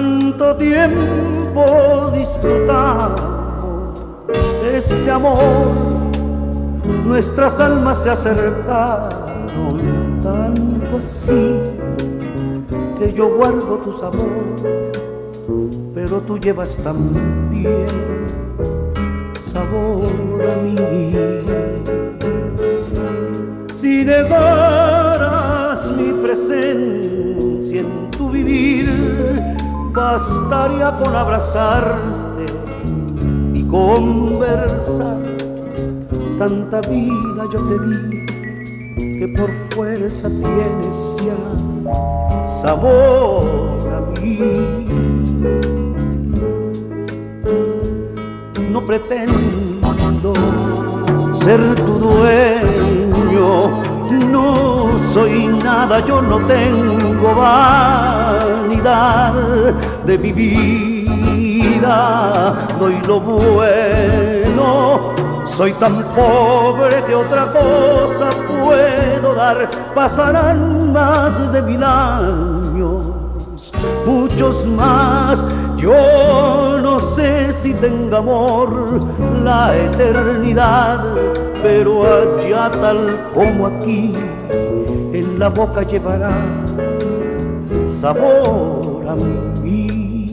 Tanto tiempo disfrutamos de este amor, nuestras almas se acercaron tanto así que yo guardo tu sabor, pero tú llevas también sabor a mí. Si negaras mi presencia en tu vivir, bastaría con abrazarte y conversar. Tanta vida yo te di que por fuerza tienes ya sabor a mí. No pretendo ser tu dueño, no soy nada, yo no tengo vanidad de mi vida, doy lo bueno. Soy tan pobre que otra cosa puedo dar. Pasarán más de 1000 años, muchos más. Yo no sé si tenga amor la eternidad, pero allá tal como aquí, en la boca llevará sabor a mí.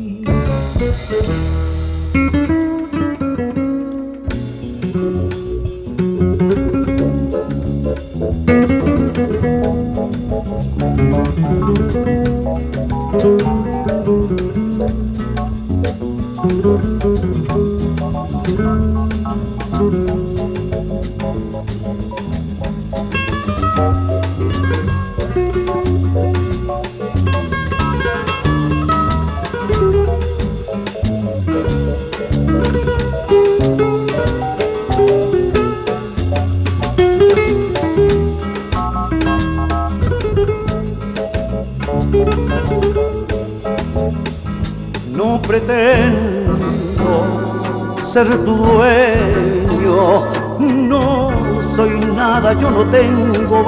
No pretendo ser tu dueño, no soy nada, yo no tengo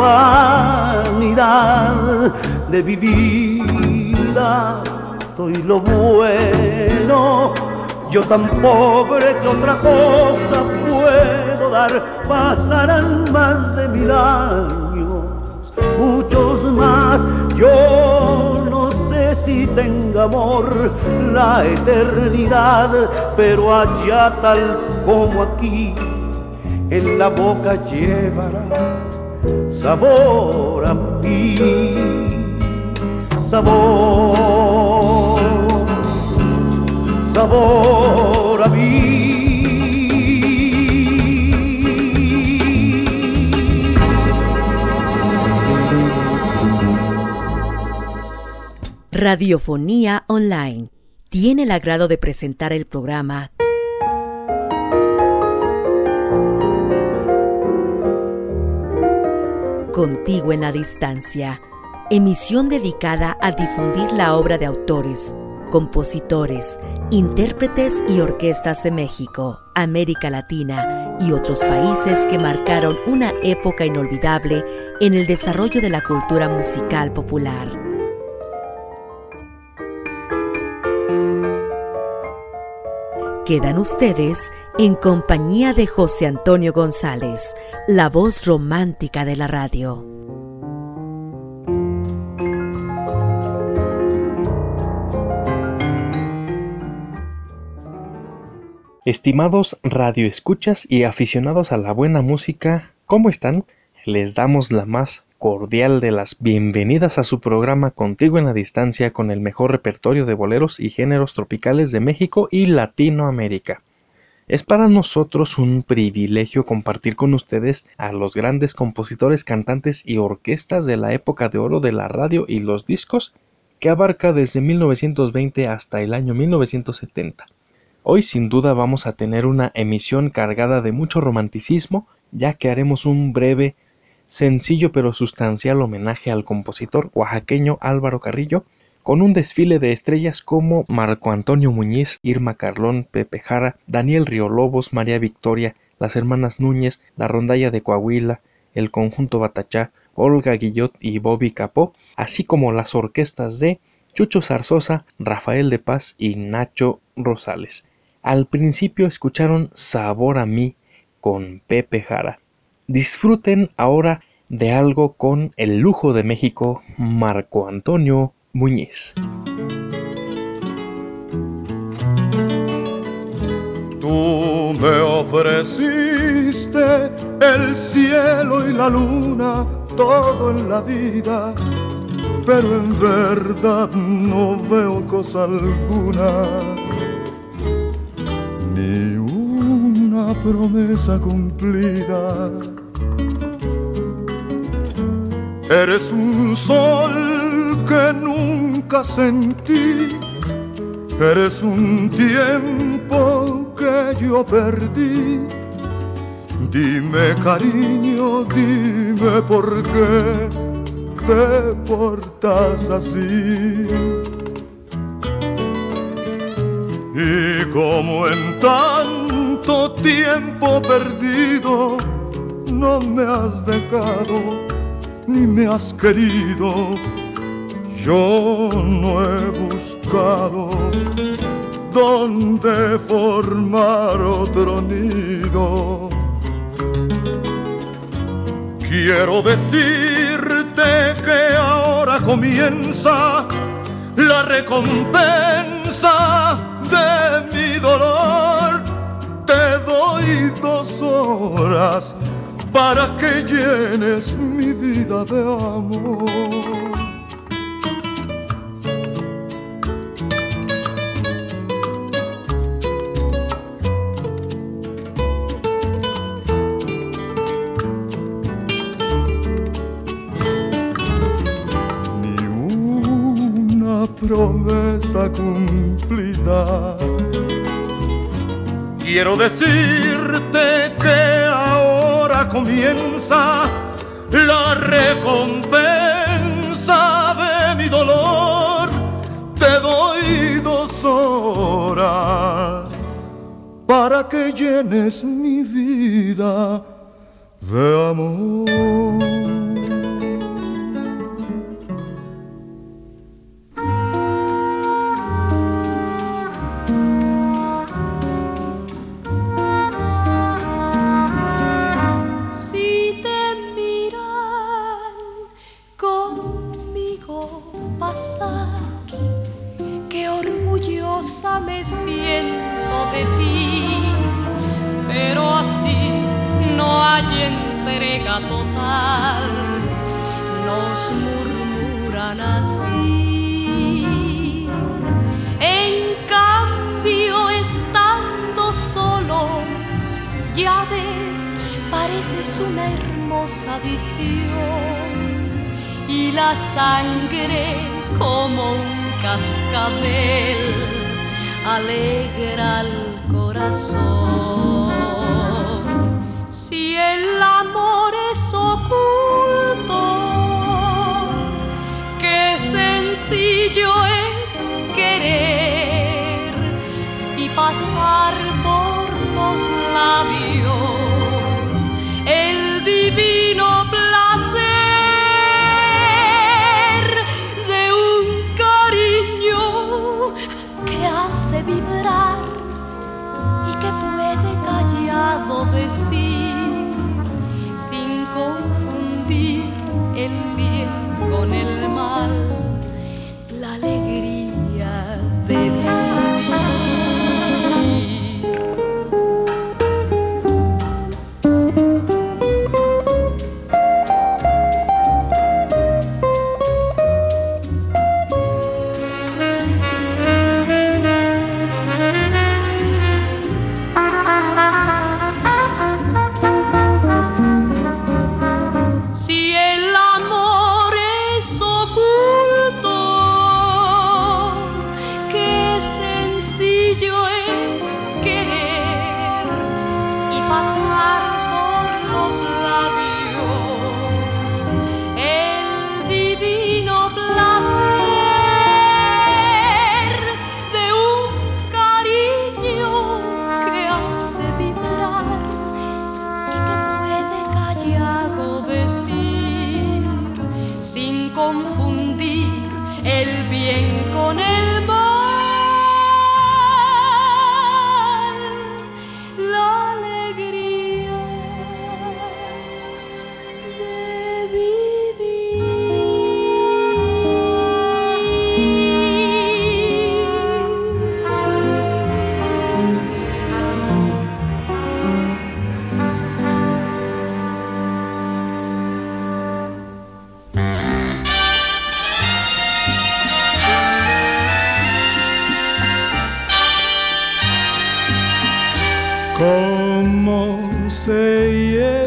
vanidad de mi vida, doy lo bueno. Yo tan pobre que otra cosa puedo dar. Pasarán más de 1000 años, muchos más. Yo no sé si tenga amor la eternidad, pero allá tal como aquí, en la boca llevarás sabor a mí, sabor, sabor a mí. Radiofonía Online tiene el agrado de presentar el programa Contigo en la Distancia, emisión dedicada a difundir la obra de autores, compositores, intérpretes y orquestas de México, América Latina y otros países que marcaron una época inolvidable en el desarrollo de la cultura musical popular. Quedan ustedes en compañía de José Antonio González, la voz romántica de la radio. Estimados radioescuchas y aficionados a la buena música, ¿cómo están? Les damos la más cordial de las bienvenidas a su programa Contigo en la Distancia, con el mejor repertorio de boleros y géneros tropicales de México y Latinoamérica. Es para nosotros un privilegio compartir con ustedes a los grandes compositores, cantantes y orquestas de la época de oro de la radio y los discos, que abarca desde 1920 hasta el año 1970. Hoy sin duda vamos a tener una emisión cargada de mucho romanticismo, ya que haremos un breve, sencillo pero sustancial homenaje al compositor oaxaqueño Álvaro Carrillo, con un desfile de estrellas como Marco Antonio Muñiz, Irma Carlón, Pepe Jara, Daniel Riolobos, María Victoria, las hermanas Núñez, la Rondalla de Coahuila, el Conjunto Batachá, Olga Guillot y Bobby Capó, así como las orquestas de Chucho Zarzosa, Rafael de Paz y Nacho Rosales. Al principio escucharon Sabor a mí con Pepe Jara. Disfruten ahora de algo con el lujo de México, Marco Antonio Muñiz. Tú me ofreciste el cielo y la luna, todo en la vida, pero en verdad no veo cosa alguna, ni una promesa cumplida. Eres un sol que nunca sentí, eres un tiempo que yo perdí. Dime, cariño, dime por qué te portas así. Y como en tanto tiempo perdido no me has dejado ni me has querido, yo no he buscado dónde formar otro nido. Quiero decirte que ahora comienza la recompensa de mi dolor. Te doy 2 horas para que llenes mi vida de amor. Ni una promesa cumplida. Quiero decirte que ahora comienza la recompensa de mi dolor. Te doy 2 horas para que llenes mi vida de amor. Me siento de ti, pero así no hay entrega total, nos murmuran así. En cambio, estando solos, ya ves, pareces una hermosa visión, y la sangre como un cascabel alegra al corazón. Si el amor es oculto, qué sencillo es querer y pasar por los labios el divino placer de un cariño que hace vibrar y que puede callado decir, sin confundir el bien con el mal, la alegría de vivir. Si el amor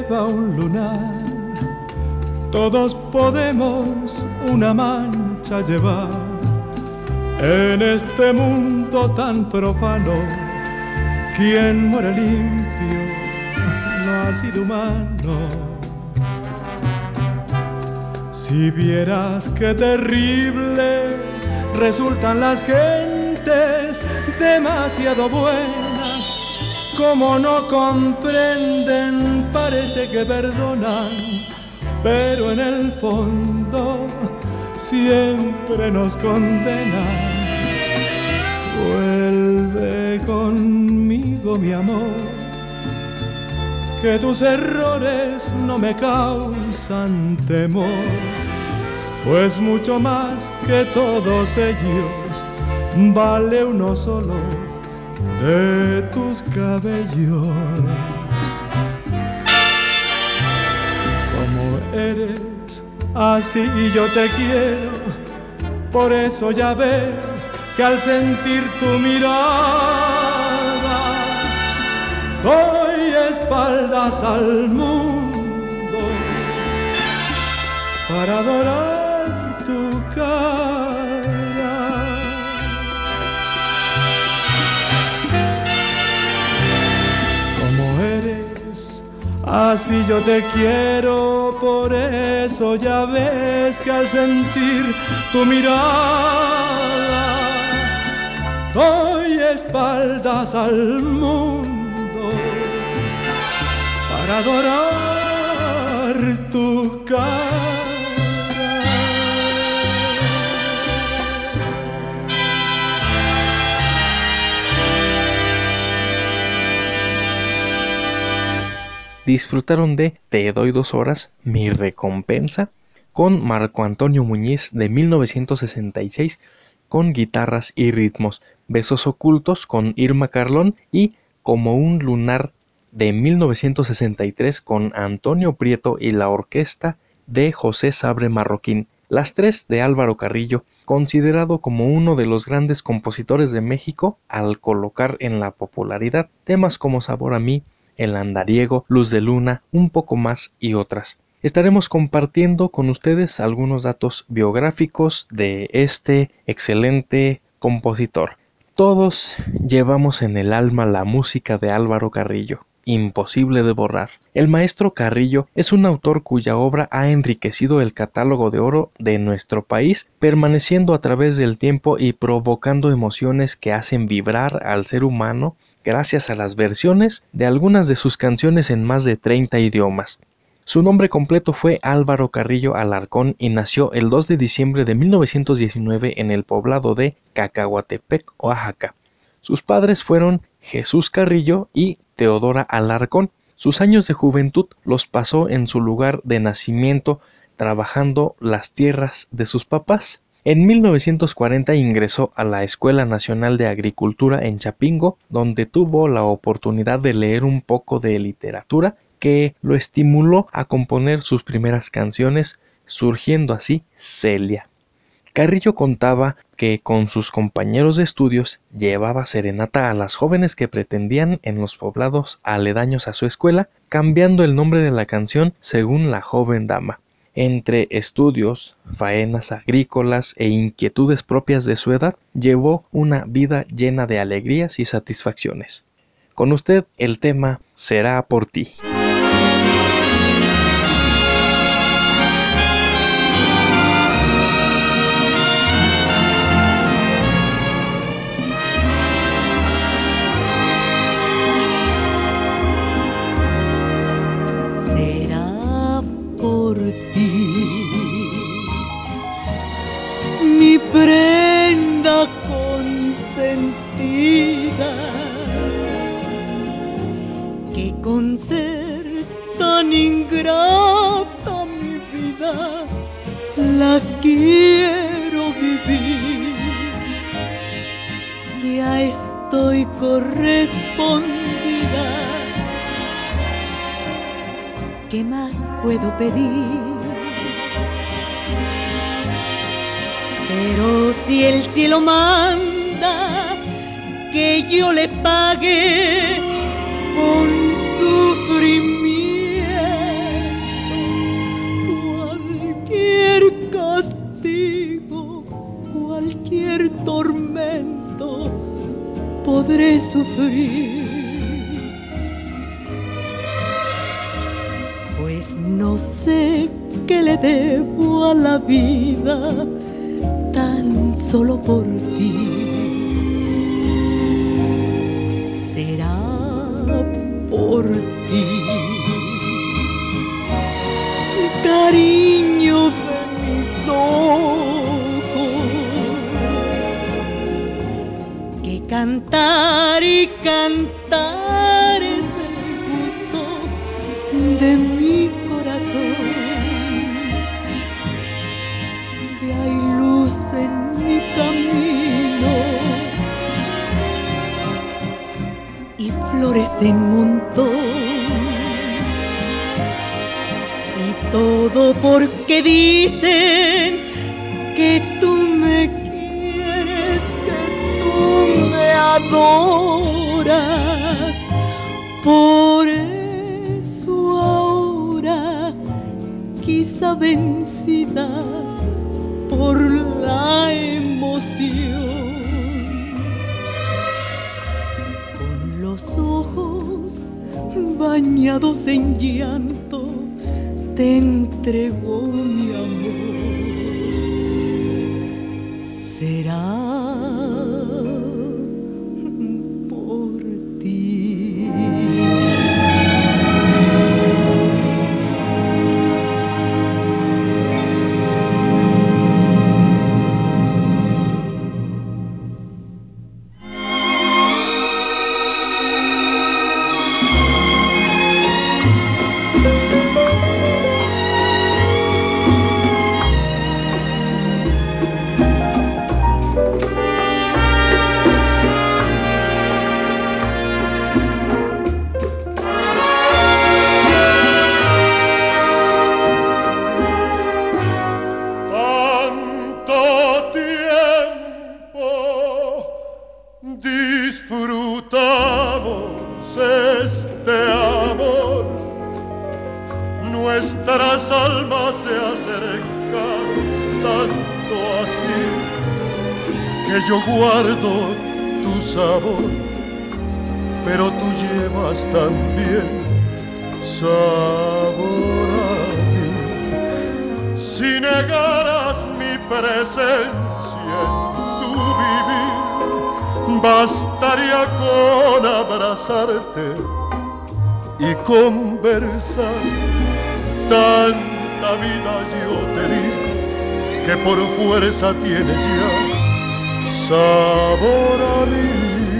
lleva un lunar. Todos podemos una mancha llevar en este mundo tan profano. Quien muere limpio no ha sido humano. Si vieras qué terribles resultan las gentes, demasiado buenas, como no comprenden, parece que perdonan, pero en el fondo siempre nos condenan. Vuelve conmigo, mi amor, que tus errores no me causan temor, pues mucho más que todos ellos vale uno solo de tus cabellos. Como eres, así yo te quiero, por eso ya ves que al sentir tu mirada doy espaldas al mundo para adorar tu cara. Como eres, así yo te quiero, por eso ya ves que al sentir tu mirada doy espaldas al mundo para adorar tu cara. Disfrutaron de Te doy 2 horas, mi recompensa, con Marco Antonio Muñiz de 1966, con guitarras y ritmos, Besos ocultos con Irma Carlón y Como un lunar de 1963 con Antonio Prieto y la orquesta de José Sabre Marroquín, las tres de Álvaro Carrillo, considerado como uno de los grandes compositores de México al colocar en la popularidad temas como Sabor a mí, El andariego, Luz de luna, Un poco más y otras. Estaremos compartiendo con ustedes algunos datos biográficos de este excelente compositor. Todos llevamos en el alma la música de Álvaro Carrillo, imposible de borrar. El maestro Carrillo es un autor cuya obra ha enriquecido el catálogo de oro de nuestro país, permaneciendo a través del tiempo y provocando emociones que hacen vibrar al ser humano gracias a las versiones de algunas de sus canciones en más de 30 idiomas. Su nombre completo fue Álvaro Carrillo Alarcón y nació el 2 de diciembre de 1919 en el poblado de Cacahuatepec, Oaxaca. Sus padres fueron Jesús Carrillo y Teodora Alarcón. Sus años de juventud los pasó en su lugar de nacimiento trabajando las tierras de sus papás. En 1940 ingresó a la Escuela Nacional de Agricultura en Chapingo, donde tuvo la oportunidad de leer un poco de literatura que lo estimuló a componer sus primeras canciones, surgiendo así Celia. Carrillo contaba que con sus compañeros de estudios llevaba serenata a las jóvenes que pretendían en los poblados aledaños a su escuela, cambiando el nombre de la canción según la joven dama. Entre estudios, faenas agrícolas e inquietudes propias de su edad, llevó una vida llena de alegrías y satisfacciones. Con usted el tema Será por ti. Será por ti, mi prenda consentida, que con ser tan ingrata mi vida la quiero vivir. Ya estoy correspondida, ¿qué más puedo pedir? Pero si el cielo manda que yo le pague con sufrimiento, podré sufrir, pues no sé qué le debo a la vida tan solo por ti. Será por ti, cariño de mis ojos, que cantar y cantar es el gusto de mi corazón, que hay luz en mi camino y flores en montón, y todo porque dicen que tú me quieres, que tú me adoras. Por eso ahora, quizá vencida por la emoción, con los ojos bañados en llanto, te entrego mi amor. Será por ti. Nuestras almas se acercaron tanto así que yo guardo tu sabor, pero tú llevas también sabor a mí. Si negaras mi presencia en tu vivir, bastaría con abrazarte y conversar. Tanta vida yo te di que por fuerza tienes ya sabor a mí.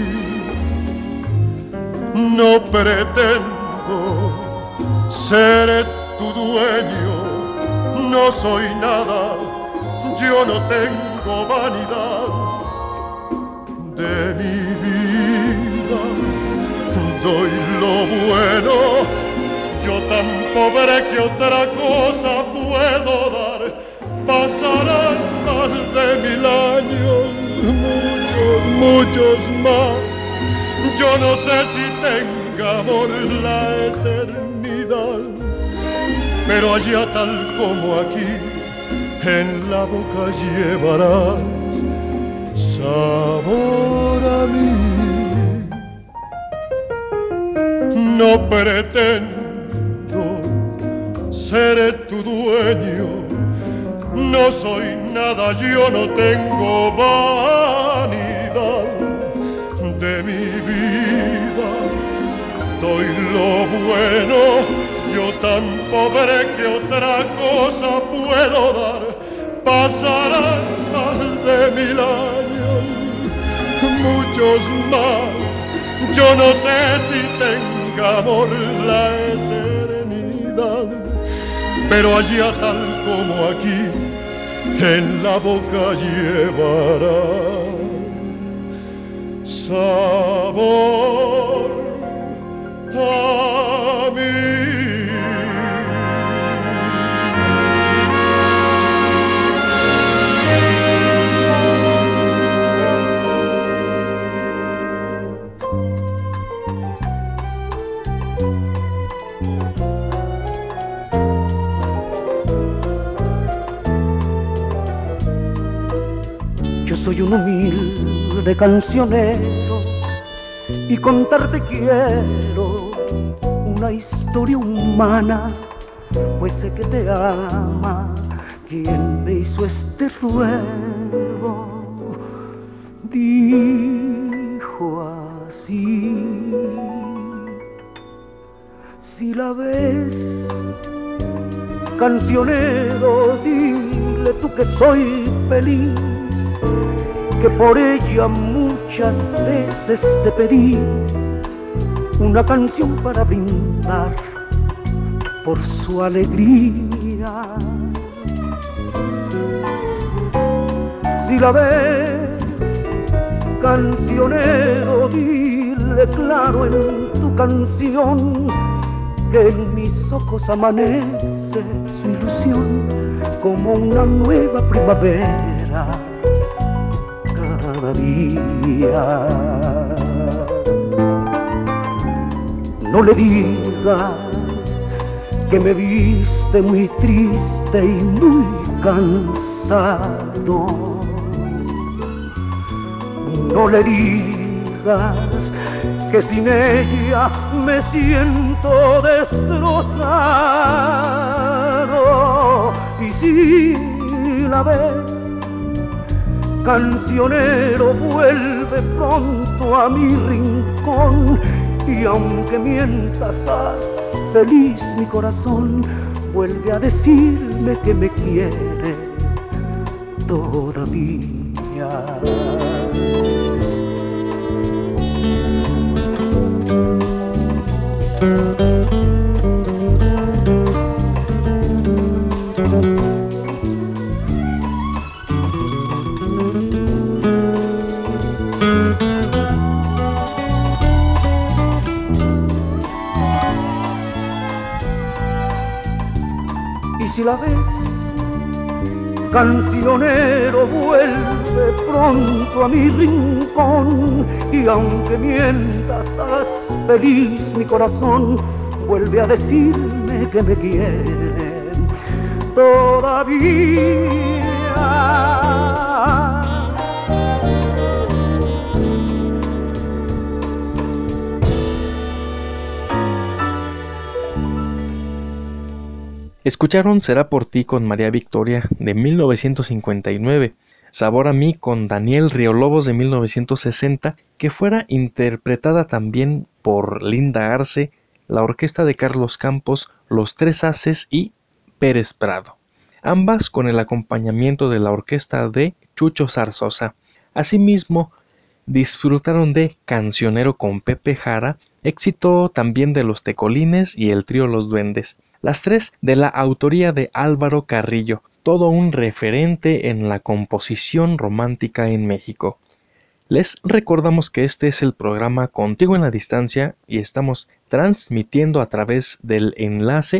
No pretendo ser tu dueño, no soy nada, yo no tengo vanidad de mi vida. Doy lo bueno, yo tan pobre que otra cosa puedo dar. Pasarán más de 1000 años, muchos más. Yo no sé si tenga amor la eternidad, pero allá tal como aquí, en la boca llevarás sabor a mí. No pretendo ser tu dueño, no soy nada, yo no tengo vanidad de mi vida. Doy lo bueno, yo tan pobre que otra cosa puedo dar. Pasarán más de 1000 años, muchos más. Yo no sé si tenga amor la eternidad, pero allá tal como aquí, en la boca llevará sabor a mí. Soy un humilde cancionero y contarte quiero una historia humana, pues sé que te ama quien me hizo este ruego. Dijo así: si la ves, cancionero, dile tú que soy feliz, que por ella muchas veces te pedí una canción para brindar por su alegría. Si la ves, cancionero, dile claro en tu canción que en mis ojos amanece su ilusión como una nueva primavera cada día. No le digas que me viste muy triste y muy cansado. No le digas que sin ella me siento destrozado. Y si la ves, cancionero, vuelve pronto a mi rincón, y aunque mientas, haz feliz mi corazón. Vuelve a decirme que me quiere todavía. Y si la ves, cancionero, vuelve pronto a mi rincón, y aunque mientas, haz feliz mi corazón. Vuelve a decirme que me quiere todavía. Escucharon Será por ti con María Victoria de 1959, Sabor a mí con Daniel Riolobos de 1960, que fuera interpretada también por Linda Arce, la orquesta de Carlos Campos, Los Tres Haces y Pérez Prado, ambas con el acompañamiento de la orquesta de Chucho Zarzosa. Asimismo, disfrutaron de Cancionero con Pepe Jara, éxito también de Los Tecolines y el trío Los Duendes, las tres de la autoría de Álvaro Carrillo, todo un referente en la composición romántica en México. Les recordamos que este es el programa Contigo en la Distancia y estamos transmitiendo a través del enlace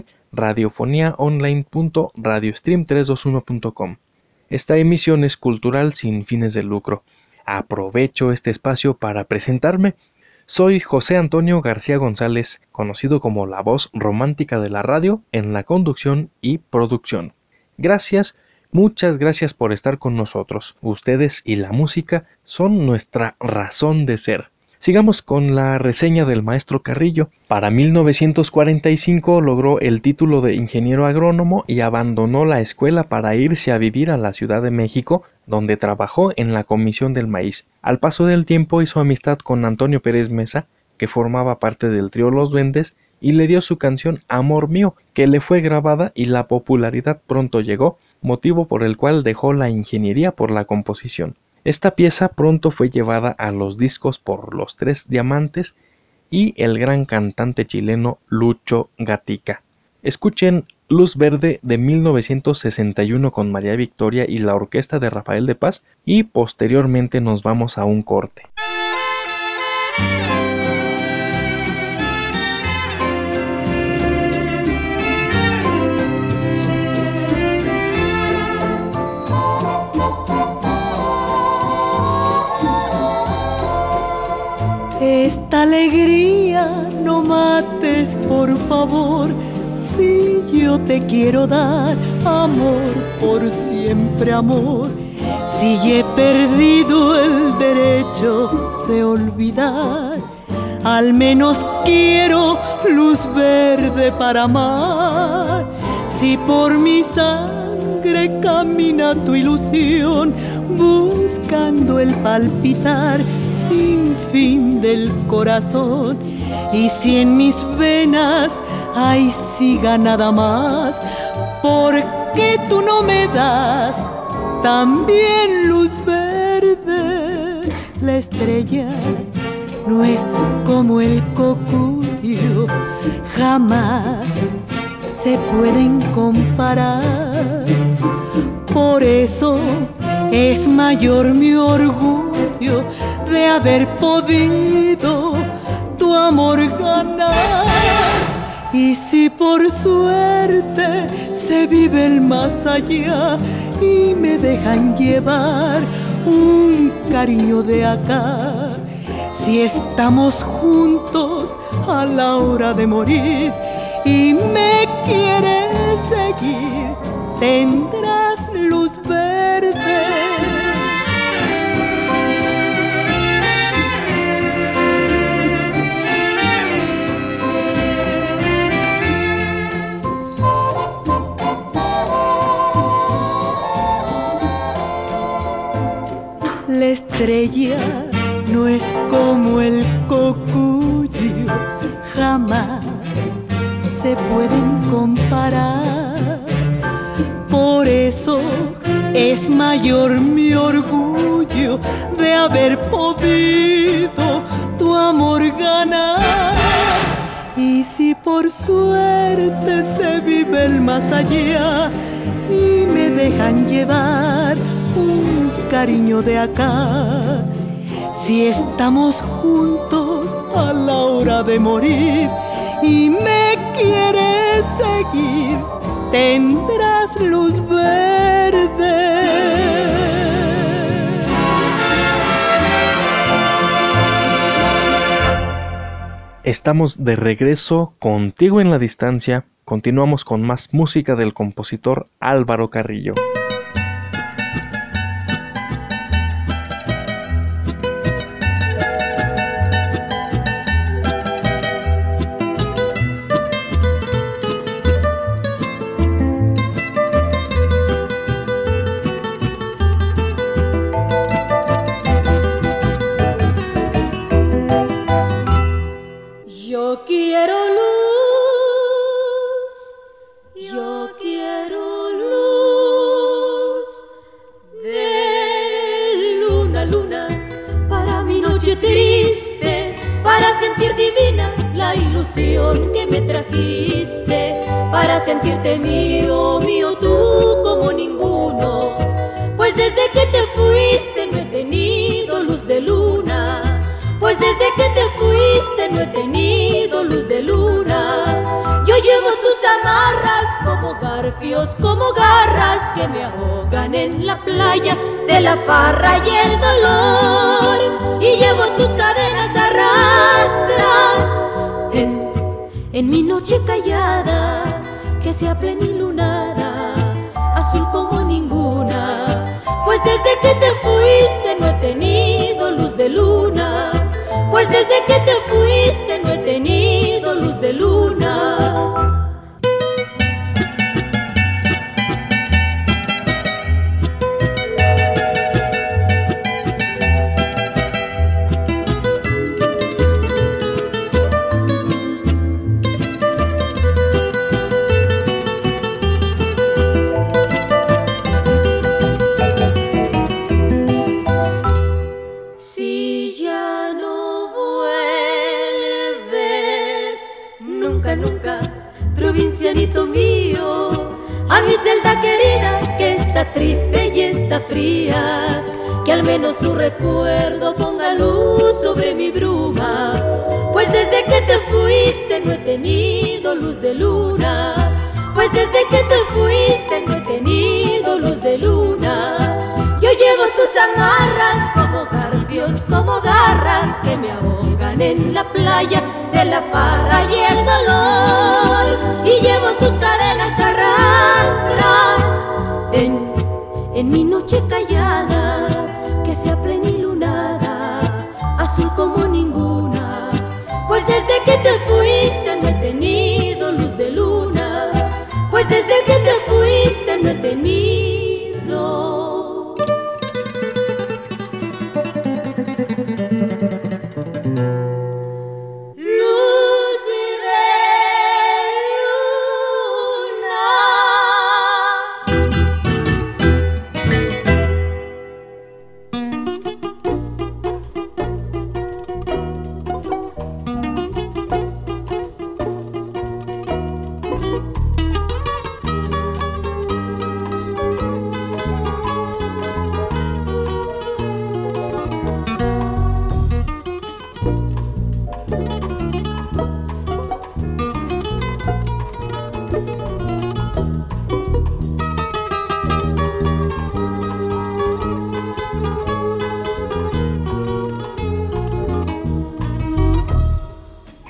radiofoniaonline.radiostream321.com. Esta emisión es cultural sin fines de lucro. Aprovecho este espacio para presentarme. Soy José Antonio García González, conocido como la voz romántica de la radio en la conducción y producción. Gracias, muchas gracias por estar con nosotros. Ustedes y la música son nuestra razón de ser. Sigamos con la reseña del maestro Carrillo. Para 1945 logró el título de ingeniero agrónomo y abandonó la escuela para irse a vivir a la Ciudad de México, donde trabajó en la Comisión del Maíz. Al paso del tiempo hizo amistad con Antonio Pérez Mesa, que formaba parte del trío Los Duendes, y le dio su canción Amor Mío, que le fue grabada y la popularidad pronto llegó, motivo por el cual dejó la ingeniería por la composición. Esta pieza pronto fue llevada a los discos por Los Tres Diamantes y el gran cantante chileno Lucho Gatica. Escuchen Luz Verde de 1961 con María Victoria y la orquesta de Rafael de Paz, y posteriormente nos vamos a un corte. Esta alegría no mates, por favor. Si yo te quiero dar amor, por siempre amor. Si he perdido el derecho de olvidar, al menos quiero luz verde para amar. Si por mi sangre camina tu ilusión, buscando el palpitar sin fin del corazón, y si en mis venas hay siga nada más, ¿por qué tú no me das también luz verde? La estrella no es como el cocuyo, jamás se pueden comparar. Por eso es mayor mi orgullo de haber podido tu amor ganar. Y si por suerte se vive el más allá y me dejan llevar un cariño de acá, si estamos juntos a la hora de morir y me quieres seguir, tendrás luz verde. La estrella no es como el cocuyo, jamás se pueden comparar. Por eso es mayor mi orgullo de haber podido tu amor ganar. Y si por suerte se vive el más allá y me dejan llevar un cariño de acá, si estamos juntos a la hora de morir y me quieres seguir, tendrás luz verde. Estamos de regreso contigo en la distancia. Continuamos con más música del compositor Álvaro Carrillo. Que me trajiste para sentirte mío, mío tú como ninguno. Pues desde que te fuiste no he tenido luz de luna. Pues desde que te fuiste no he tenido luz de luna. Yo llevo tus amarras como garfios, como garras que me ahogan en la playa de la farra y el dolor. Y llevo tus cadenas arrastras en mi noche callada, que sea plenilunada, azul como ninguna. Pues desde que te fuiste no he tenido luz de luna. Pues desde que te fuiste no he tenido luz de luna. Provincianito mío, a mi celda querida que está triste y está fría, que al menos tu recuerdo ponga luz sobre mi bruma. Pues desde que te fuiste no he tenido luz de luna. Pues desde que te fuiste no he tenido luz de luna. Yo llevo tus amarras como garfios, como garras que me ahogan en la playa de la farra y el dolor. Y llevo tus cadenas arrastras en mi noche callada, que sea plenilunada, azul como ninguna.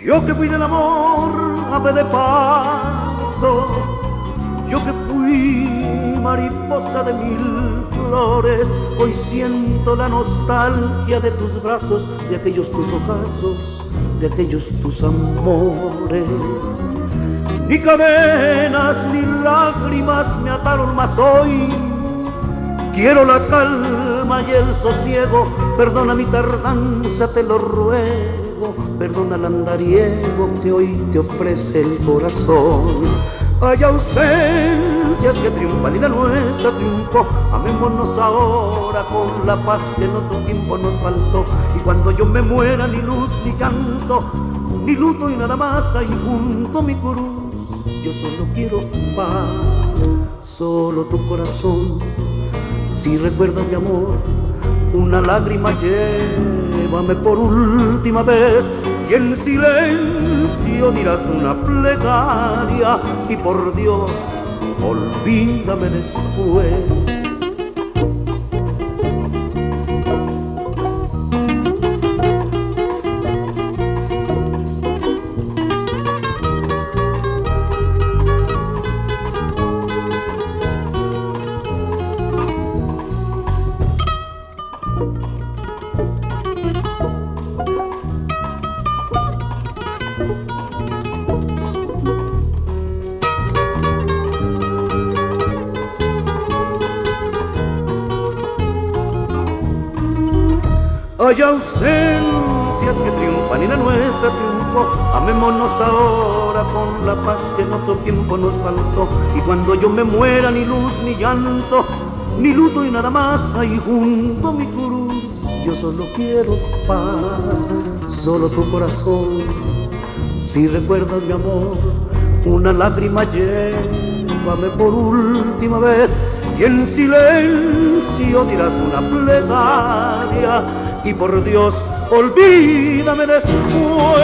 Yo que fui del amor ave de paso, yo que fui mariposa de mil flores, hoy siento la nostalgia de tus brazos, de aquellos tus ojazos, de aquellos tus amores. Ni cadenas ni lágrimas me ataron más hoy. Quiero la calma y el sosiego, perdona mi tardanza, te lo ruego, perdona el andariego que hoy te ofrece el corazón. Hay ausencias que triunfan y la nuestra triunfó, amémonos ahora con la paz que en otro tiempo nos faltó. Y cuando yo me muera ni luz ni llanto, ni luto y nada más, ahí junto a mi cruz, yo solo quiero paz, solo tu corazón. Si recuerdas mi amor, una lágrima llévame por última vez, y en silencio dirás una plegaria, y por Dios, olvídame después. Hay ausencias que triunfan y la nuestra triunfó, amémonos ahora con la paz que en otro tiempo nos faltó. Y cuando yo me muera ni luz ni llanto, ni luto y nada más, ahí junto a mi cruz, yo solo quiero paz, solo tu corazón. Si recuerdas mi amor, una lágrima llévame por última vez, y en silencio dirás una plegaria, y por Dios, olvídame después.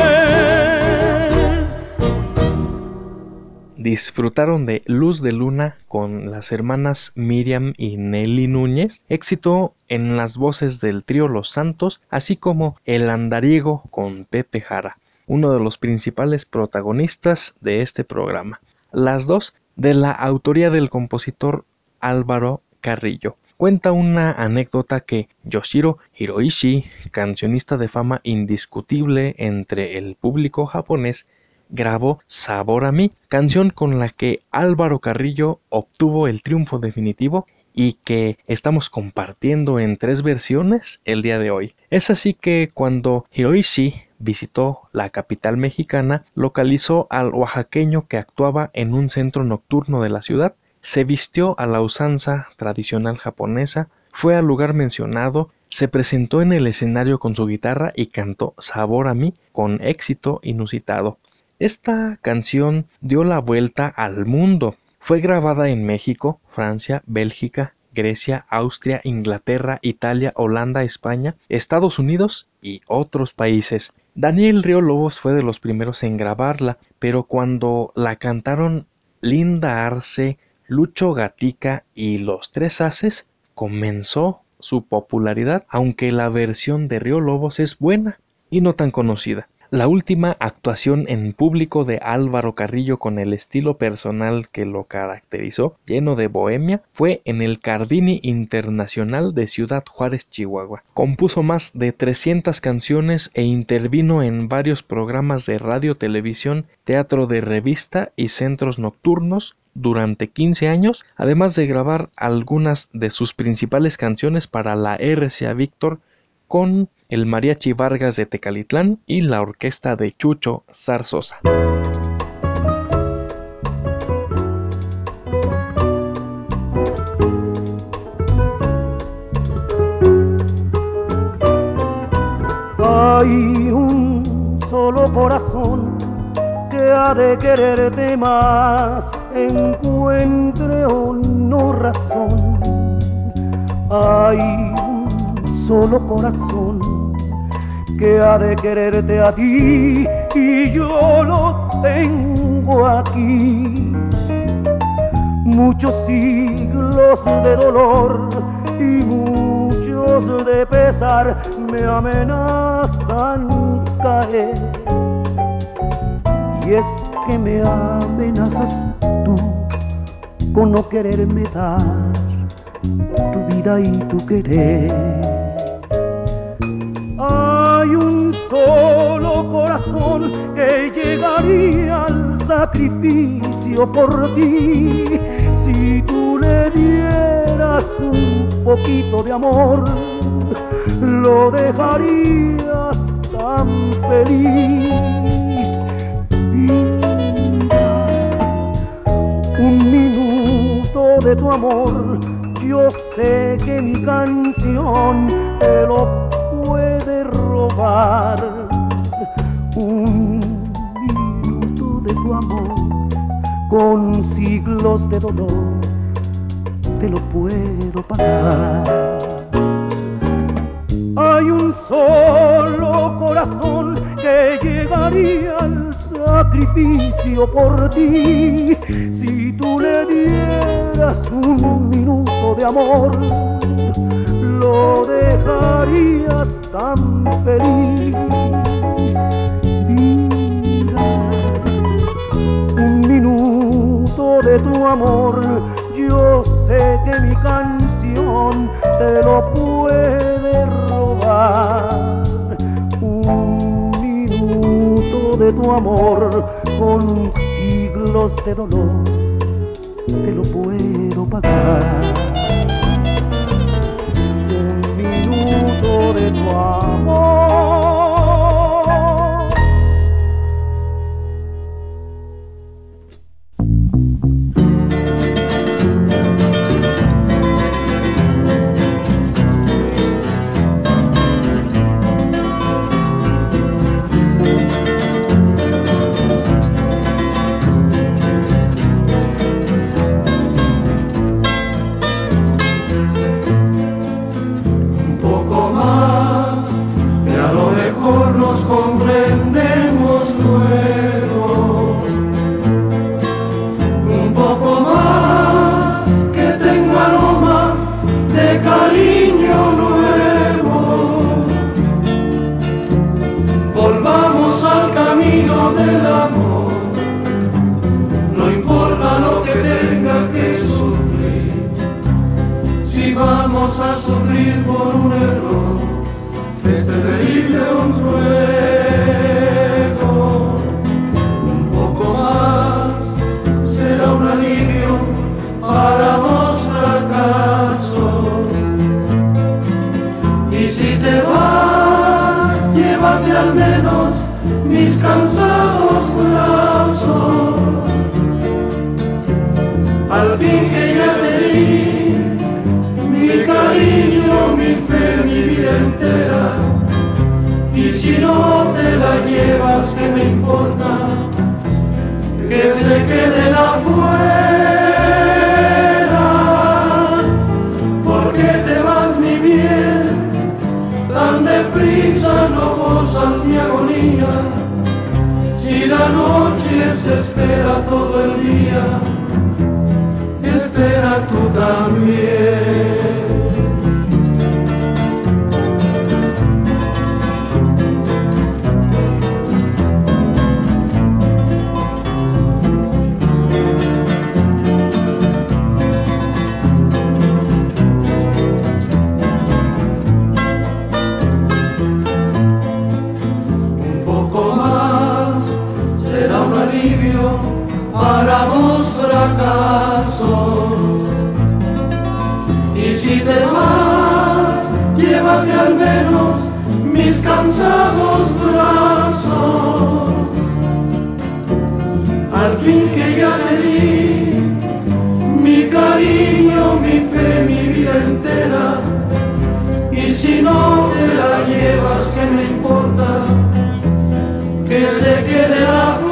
Disfrutaron de Luz de Luna con las hermanas Miriam y Nelly Núñez, éxito en las voces del trío Los Santos, así como El Andariego con Pepe Jara, uno de los principales protagonistas de este programa. Las dos de la autoría del compositor Álvaro Carrillo. Cuenta una anécdota que Yoshiro Hiroishi, cancionista de fama indiscutible entre el público japonés, grabó Sabor a mí, canción con la que Álvaro Carrillo obtuvo el triunfo definitivo y que estamos compartiendo en 3 versiones el día de hoy. Es así que cuando Hiroishi visitó la capital mexicana, localizó al oaxaqueño que actuaba en un centro nocturno de la ciudad, se vistió a la usanza tradicional japonesa, fue al lugar mencionado, se presentó en el escenario con su guitarra y cantó Sabor a mí con éxito inusitado. Esta canción dio la vuelta al mundo. Fue grabada en México, Francia, Bélgica, Grecia, Austria, Inglaterra, Italia, Holanda, España, Estados Unidos y otros países. Daniel Río Lobos fue de los primeros en grabarla, pero cuando la cantaron Linda Arce, Lucho Gatica y Los Tres Haces, comenzó su popularidad, aunque la versión de Río Lobos es buena y no tan conocida. La última actuación en público de Álvaro Carrillo con el estilo personal que lo caracterizó, lleno de bohemia, fue en el Cardini Internacional de Ciudad Juárez, Chihuahua. Compuso más de 300 canciones e intervino en varios programas de radio, televisión, teatro de revista y centros nocturnos durante 15 años, además de grabar algunas de sus principales canciones para la RCA Víctor con el Mariachi Vargas de Tecalitlán y la orquesta de Chucho Zarzosa. Hay un solo corazón que ha de quererte más, encuentre o no razón. Hay un solo corazón que ha de quererte a ti, y yo lo tengo aquí. Muchos siglos de dolor y muchos de pesar me amenazan caer. Y es que me amenazas tú con no quererme dar tu vida y tu querer. Hay un solo corazón que llegaría al sacrificio por ti. Si tú le dieras un poquito de amor, lo dejarías tan feliz. Vida, un minuto de tu amor, yo sé que mi canción te lo puede robar. Un minuto de tu amor con siglos de dolor te lo puedo pagar. Hay un solo corazón que llegaría al sacrificio por ti. Si tú le dieras un minuto de amor, lo dejarías tan feliz. Vida, un minuto de tu amor, yo sé que mi canción te lo puede robar. Un minuto de tu amor con siglos de dolor te lo puedo pagar. Un minuto de tu amor. A sufrir por un error, es preferible un ruego. Un poco más será un alivio para dos fracasos. Y si te vas, llévate al menos mis cansados brazos. Al fin que ya te di mi cariño, mi fe, mi vida entera. Y si no te la llevas, ¿qué me importa? Que se queden afuera. ¿Por qué te vas, mi bien? Tan deprisa no gozas mi agonía. Si la noche se espera todo el día, espera tú también. Un poco más será un alivio para dos fracasos. Y si te vas, llévate al menos mis cansados brazos. Al fin que ya te di mi cariño, mi fe, mi vida entera. Y si no te la llevas, ¿qué me importa? Que se quede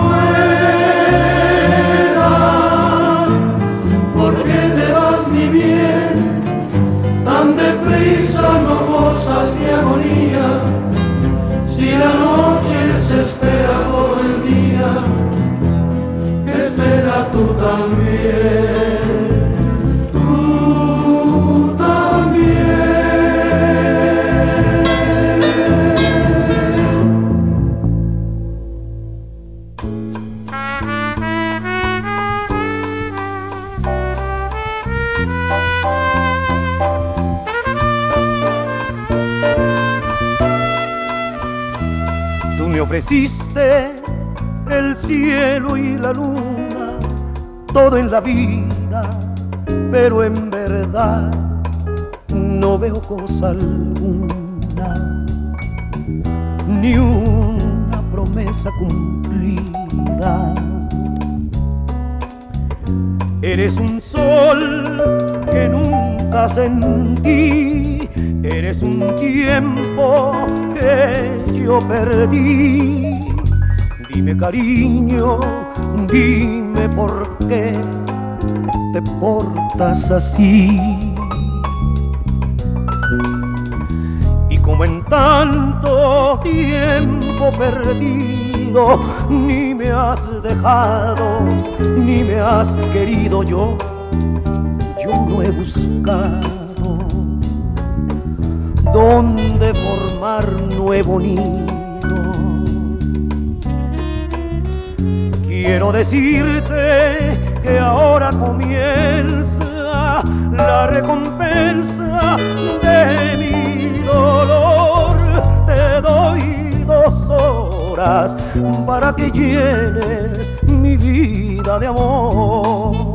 afuera. ¿Por qué te vas, mi bien? Tan deprisa no gozas mi agonía. Si la noche se espera todo el día, espera tú también. Tú también. me ofreciste el cielo y la luna, todo en la vida, pero en verdad no veo cosa alguna, ni una promesa cumplida. Eres un sol que nunca sentí, eres un tiempo que yo perdí. Dime, cariño, dime por qué te portas así. Y como en tanto tiempo perdido, ni me has dejado, ni me has querido, yo no he buscado dónde formar nuevo nido. Quiero decirte que ahora comienza la recompensa de mi dolor. Te doy 2 horas para que llenes mi vida de amor.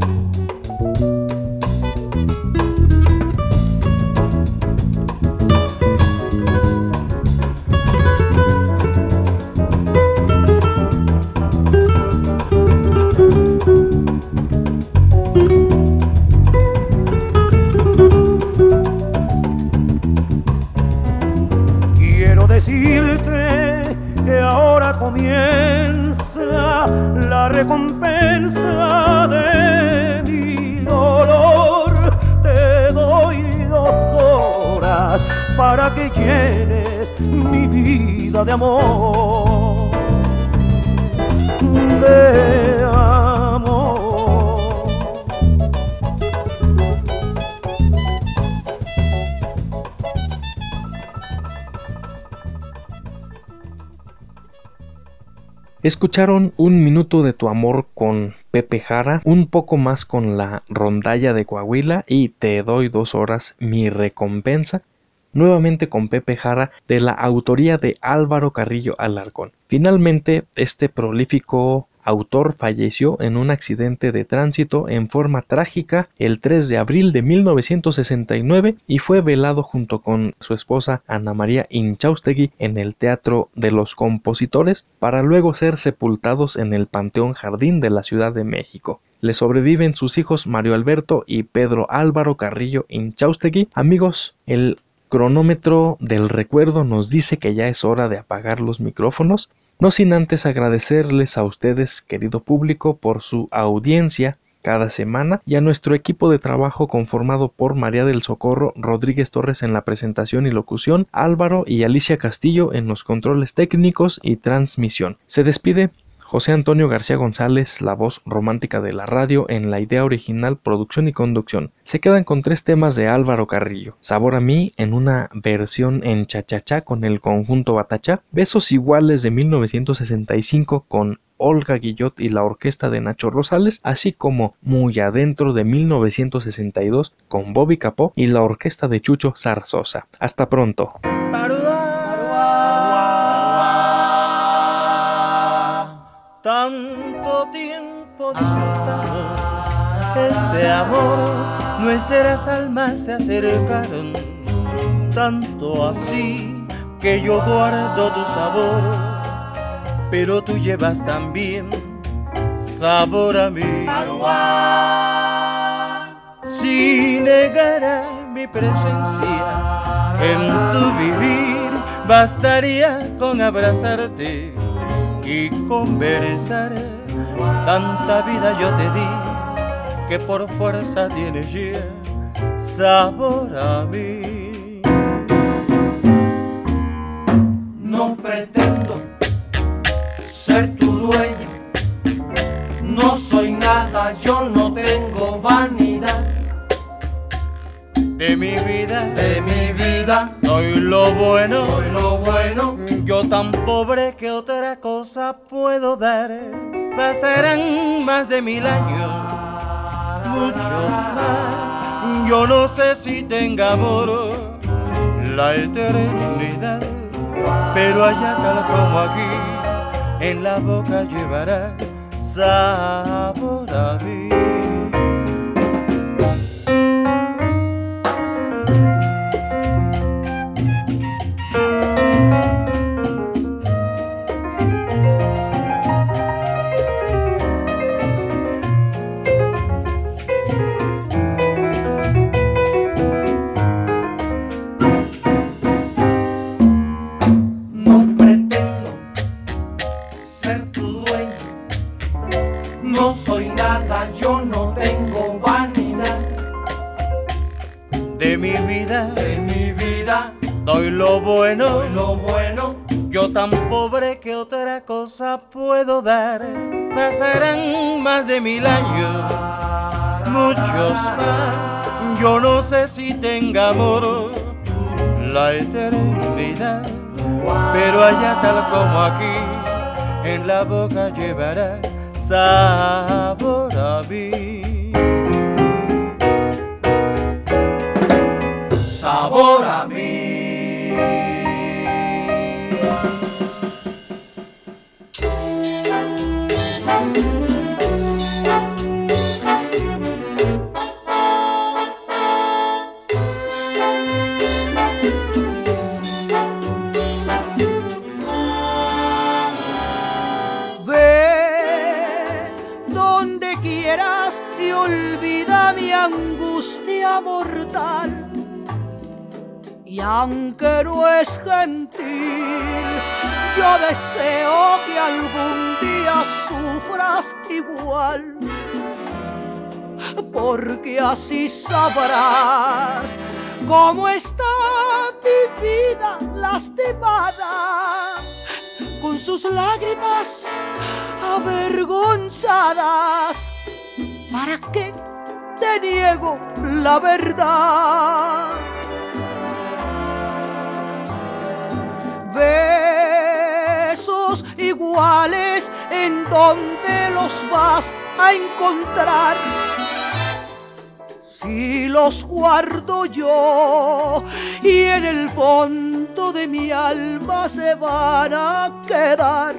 Decirte que ahora comienza la recompensa de mi dolor. Te doy 2 horas para que llenes mi vida de amor, de amor. Escucharon Un Minuto de Tu Amor con Pepe Jara, Un Poco Más con la Rondalla de Coahuila y Te Doy 2 Horas, Mi Recompensa, nuevamente con Pepe Jara, de la autoría de Álvaro Carrillo Alarcón. Finalmente, este prolífico autor falleció en un accidente de tránsito en forma trágica el 3 de abril de 1969 y fue velado junto con su esposa Ana María Inchaustegui en el Teatro de los Compositores para luego ser sepultados en el Panteón Jardín de la Ciudad de México. Le sobreviven sus hijos Mario Alberto y Pedro Álvaro Carrillo Inchaustegui. Amigos, el cronómetro del recuerdo nos dice que ya es hora de apagar los micrófonos. No sin antes agradecerles a ustedes, querido público, por su audiencia cada semana y a nuestro equipo de trabajo conformado por María del Socorro Rodríguez Torres en la presentación y locución, Álvaro y Alicia Castillo en los controles técnicos y transmisión. Se despide José Antonio García González, la voz romántica de la radio en la idea original, producción y conducción. Se quedan con 3 temas de Álvaro Carrillo: Sabor a mí en una versión en cha-cha-cha con el conjunto Batachá, Besos Iguales de 1965 con Olga Guillot y la orquesta de Nacho Rosales, así como Muy Adentro de 1962 con Bobby Capó y la orquesta de Chucho Zarzosa. Hasta pronto. Tanto tiempo disfrutado este amor, nuestras almas se acercaron, tanto así que yo guardo tu sabor, pero tú llevas también sabor a mí. Si negara mi presencia en tu vivir, bastaría con abrazarte y conversar. Tanta vida yo te di que por fuerza tienes ya sabor a mí. No pretendo ser tu dueño, no soy nada, yo no tengo vanidad. De mi vida, doy lo bueno, yo tan pobre que otra cosa puedo dar. Pasarán más de 1000 años, muchos más, yo no sé si tenga amor la eternidad. pero allá tal como aquí, en la boca llevará sabor a mí. Doy lo bueno, yo tan pobre que otra cosa puedo dar. Pasarán más de 1000 años, muchos más. Yo no sé si tenga amor la eternidad, pero allá tal como aquí, en la boca llevará sabor a mí. Sabor a mí. Ve donde quieras y olvida mi angustia mortal. Y aunque no es gentil, yo deseo que algún día sufras igual, porque así sabrás cómo está mi vida lastimada, con sus lágrimas avergonzadas. ¿Para qué te niego la verdad? Besos iguales, ¿en dónde los vas a encontrar? Si los guardo yo y en el fondo de mi alma se van a quedar,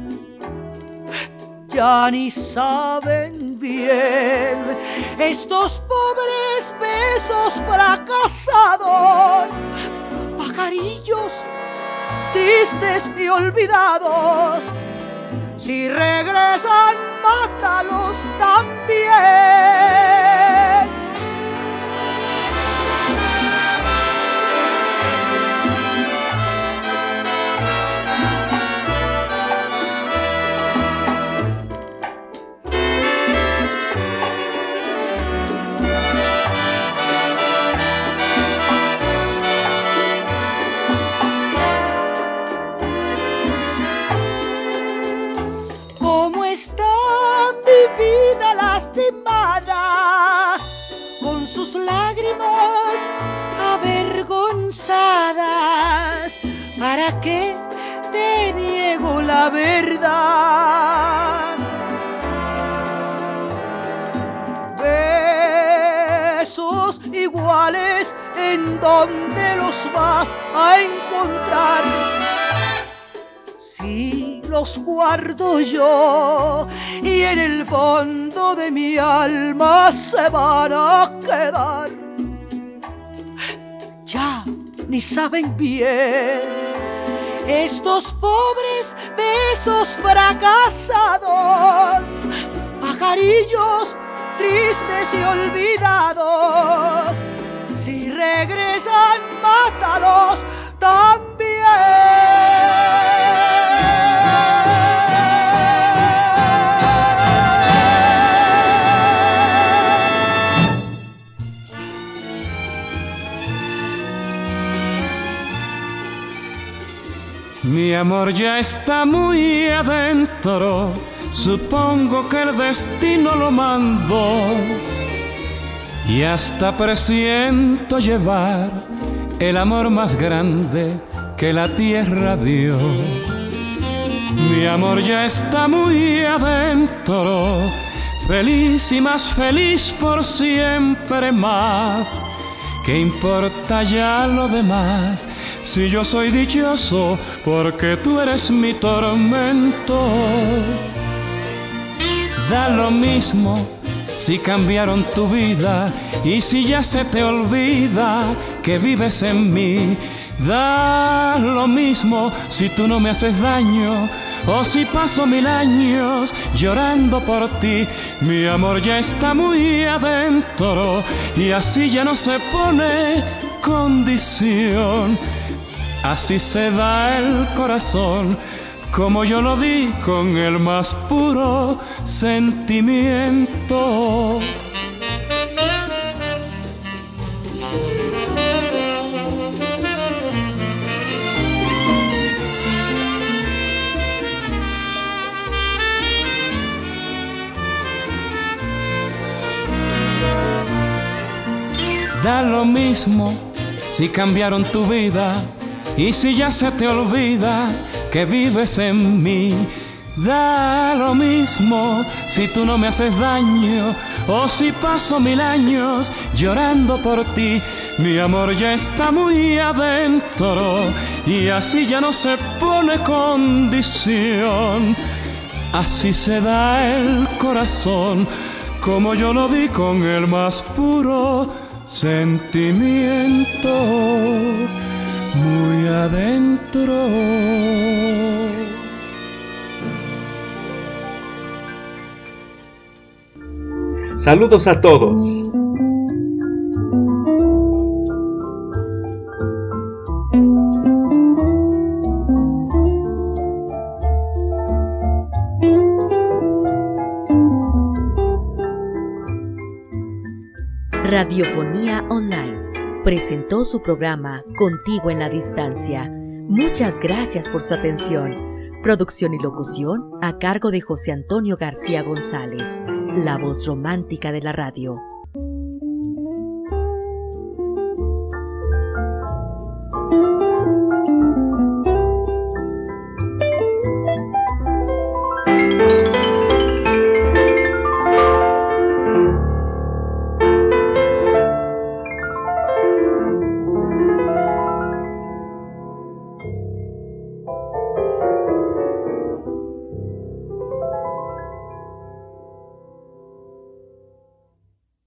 ya ni saben bien estos pobres besos fracasados, pajarillos tristes y olvidados. Si regresan, mátalos también. Vida lastimada, con sus lágrimas avergonzadas. ¿Para qué te niego la verdad? Besos iguales, ¿en dónde los vas a encontrar? Si los guardo yo y en el fondo de mi alma se van a quedar, ya ni saben bien estos pobres besos fracasados, pajarillos tristes y olvidados. Si regresan, mátalos también. Mi amor ya está muy adentro, supongo que el destino lo mandó, y hasta presiento llevar el amor más grande que la tierra dio. Mi amor ya está muy adentro, feliz y más feliz por siempre más, ¿qué importa ya lo demás? Si yo soy dichoso porque tú eres mi tormento. Da lo mismo si cambiaron tu vida y si ya se te olvida que vives en mí. Da lo mismo si tú no me haces daño o si paso 1000 años llorando por ti. Mi amor ya está muy adentro y así ya no se pone condición. Así se da el corazón, como yo lo di con el más puro sentimiento. Da lo mismo si cambiaron tu vida y si ya se te olvida que vives en mí. Da lo mismo si tú no me haces daño o si paso 1000 años llorando por ti. Mi amor ya está muy adentro y así ya no se pone condición. Así se da el corazón, como yo lo di con el más puro sentimiento, muy adentro. Saludos a todos. Radiofonía Online presentó su programa Contigo en la Distancia. Muchas gracias por su atención. Producción y locución a cargo de José Antonio García González, la voz romántica de la radio.